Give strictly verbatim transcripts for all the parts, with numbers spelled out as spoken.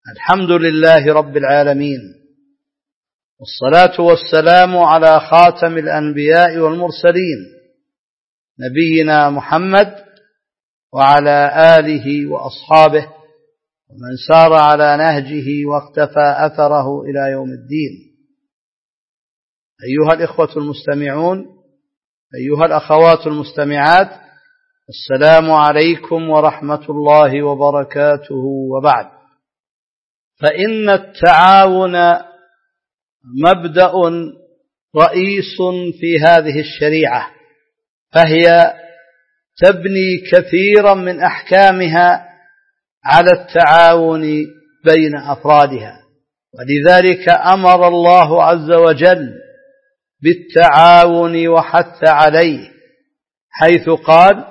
الحمد لله رب العالمين، والصلاة والسلام على خاتم الأنبياء والمرسلين نبينا محمد وعلى آله وأصحابه ومن سار على نهجه واقتفى أثره إلى يوم الدين. أيها الإخوة المستمعون، أيها الأخوات المستمعات، السلام عليكم ورحمة الله وبركاته. وبعد، فإن التعاون مبدأ رئيس في هذه الشريعة، فهي تبني كثيرا من أحكامها على التعاون بين أفرادها، ولذلك أمر الله عز وجل بالتعاون وحث عليه، حيث قال: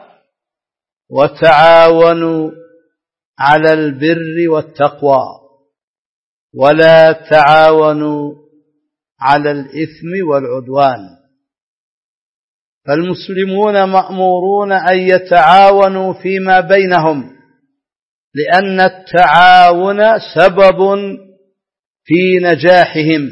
وتعاونوا على البر والتقوى ولا تعاونوا على الإثم والعدوان. فالمسلمون مأمورون أن يتعاونوا فيما بينهم، لأن التعاون سبب في نجاحهم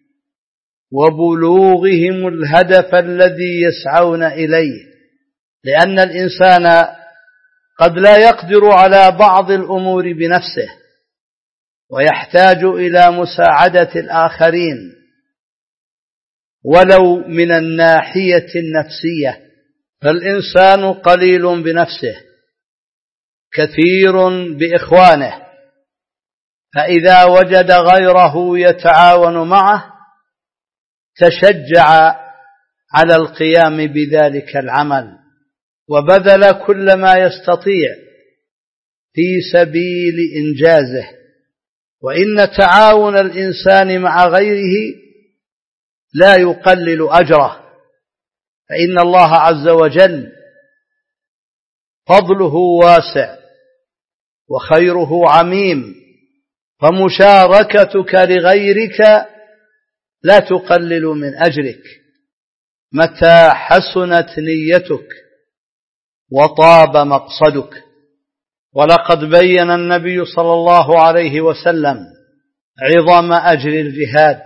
وبلوغهم الهدف الذي يسعون إليه، لأن الإنسان قد لا يقدر على بعض الأمور بنفسه ويحتاج إلى مساعدة الآخرين، ولو من الناحية النفسية، فالإنسان قليل بنفسه كثير بإخوانه، فإذا وجد غيره يتعاون معه تشجع على القيام بذلك العمل وبذل كل ما يستطيع في سبيل إنجازه. وإن تعاون الإنسان مع غيره لا يقلل أجره، فإن الله عز وجل فضله واسع وخيره عميم، فمشاركتك لغيرك لا تقلل من أجرك متى حسنت نيتك وطاب مقصدك. ولقد بين النبي صلى الله عليه وسلم عظم أجر الجهاد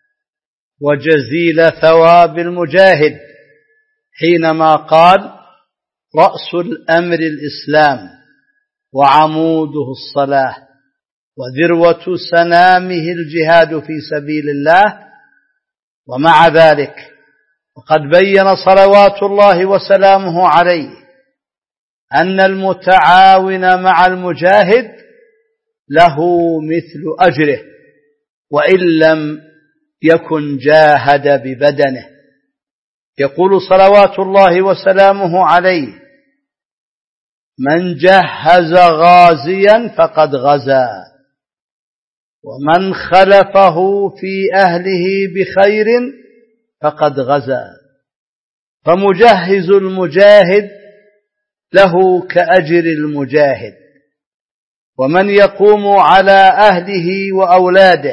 وجزيل ثواب المجاهد حينما قال: رأس الأمر الإسلام وعموده الصلاة وذروة سنامه الجهاد في سبيل الله. ومع ذلك وقد بين صلوات الله وسلامه عليه أن المتعاون مع المجاهد له مثل أجره وإن لم يكن جاهد ببدنه. يقول صلوات الله وسلامه عليه: من جهز غازيا فقد غزا، ومن خلفه في أهله بخير فقد غزا. فمجهز المجاهد له كأجر المجاهد، ومن يقوم على أهله وأولاده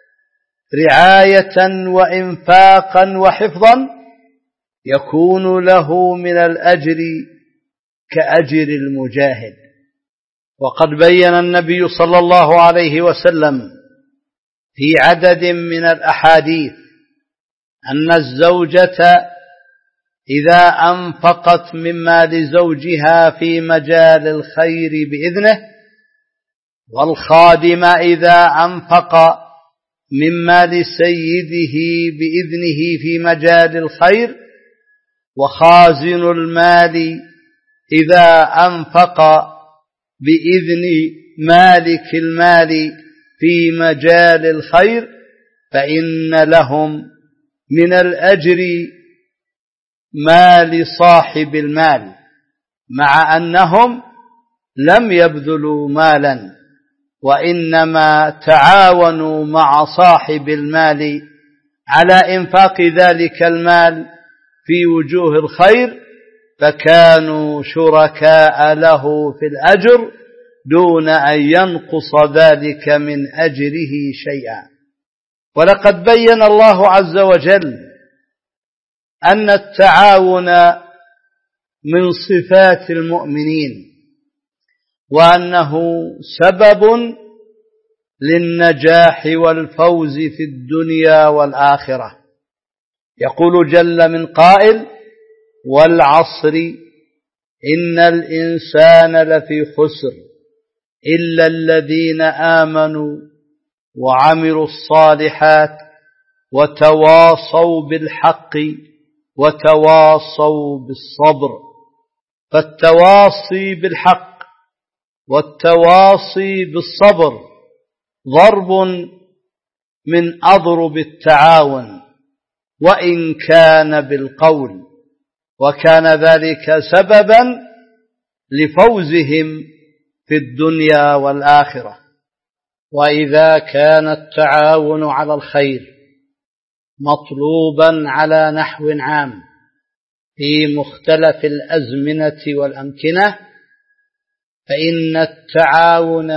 رعاية وإنفاقا وحفظا يكون له من الأجر كأجر المجاهد. وقد بين النبي صلى الله عليه وسلم في عدد من الأحاديث أن الزوجة إذا أنفقت من مال زوجها في مجال الخير بإذنه، والخادم إذا أنفق من مال سيده بإذنه في مجال الخير، وخازن المال إذا أنفق بإذن مالك المال في مجال الخير، فإن لهم من الأجر ما لصاحب المال، مع أنهم لم يبذلوا مالا وإنما تعاونوا مع صاحب المال على إنفاق ذلك المال في وجوه الخير، فكانوا شركاء له في الأجر دون أن ينقص ذلك من أجره شيئا. ولقد بين الله عز وجل أن التعاون من صفات المؤمنين، وأنه سبب للنجاح والفوز في الدنيا والآخرة. يقول جل من قائل: والعصر إن الإنسان لفي خسر إلا الذين آمنوا وعملوا الصالحات وتواصوا بالحق وتواصوا بالصبر. فالتواصي بالحق والتواصي بالصبر ضرب من أضرب التعاون، وإن كان بالقول، وكان ذلك سببا لفوزهم في الدنيا والآخرة. وإذا كان التعاون على الخير مطلوبا على نحو عام في مختلف الأزمنة والأمكنة، فإن التعاون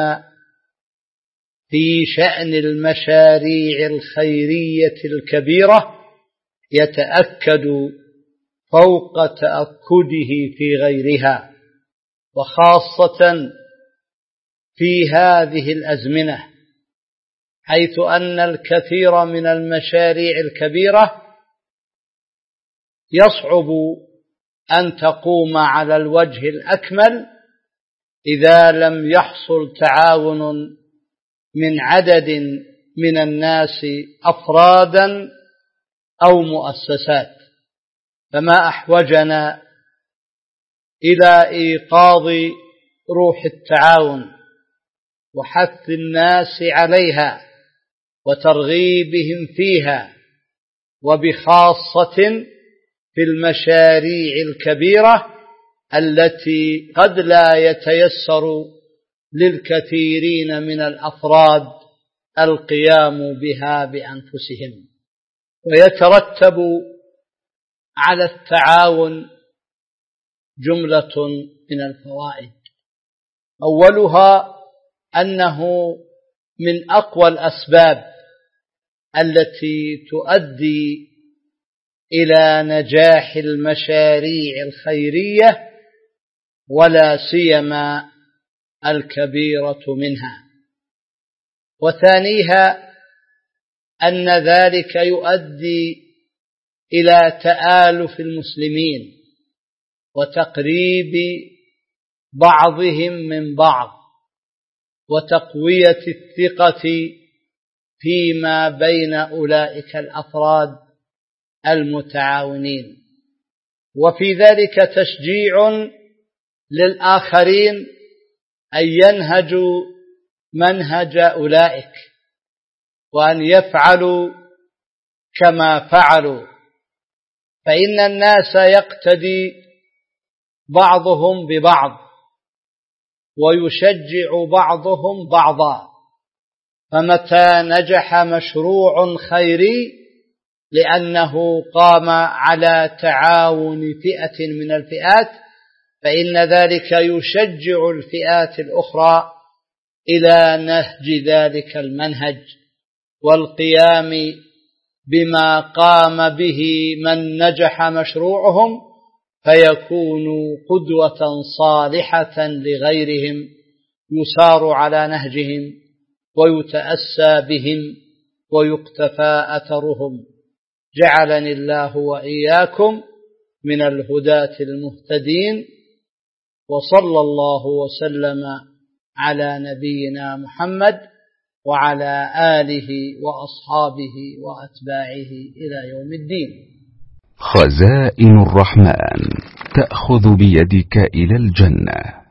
في شأن المشاريع الخيرية الكبيرة يتأكد فوق تأكده في غيرها، وخاصة في هذه الأزمنة، حيث أن الكثير من المشاريع الكبيرة يصعب أن تقوم على الوجه الأكمل إذا لم يحصل تعاون من عدد من الناس أفرادا أو مؤسسات. فما أحوجنا إلى إيقاظ روح التعاون وحث الناس عليها وترغيبهم فيها، وبخاصة في المشاريع الكبيرة التي قد لا يتيسر للكثيرين من الأفراد القيام بها بأنفسهم. ويترتب على التعاون جملة من الفوائد. أولها أنه من أقوى الأسباب التي تؤدي إلى نجاح المشاريع الخيرية، ولا سيما الكبيرة منها. وثانيها أن ذلك يؤدي إلى تآلف المسلمين وتقريب بعضهم من بعض وتقوية الثقة فيما بين أولئك الأفراد المتعاونين، وفي ذلك تشجيع للآخرين أن ينهجوا منهج أولئك وأن يفعلوا كما فعلوا، فإن الناس يقتدي بعضهم ببعض ويشجع بعضهم بعضا. فمتى نجح مشروع خيري لأنه قام على تعاون فئة من الفئات، فإن ذلك يشجع الفئات الأخرى إلى نهج ذلك المنهج والقيام بما قام به من نجح مشروعهم، فيكون قدوة صالحة لغيرهم يسار على نهجهم ويتأسى بهم ويقتفى أثرهم. جعلني الله وإياكم من الهداة المهتدين، وصلى الله وسلم على نبينا محمد وعلى آله وأصحابه وأتباعه إلى يوم الدين. خزائن الرحمن تأخذ بيدك إلى الجنة.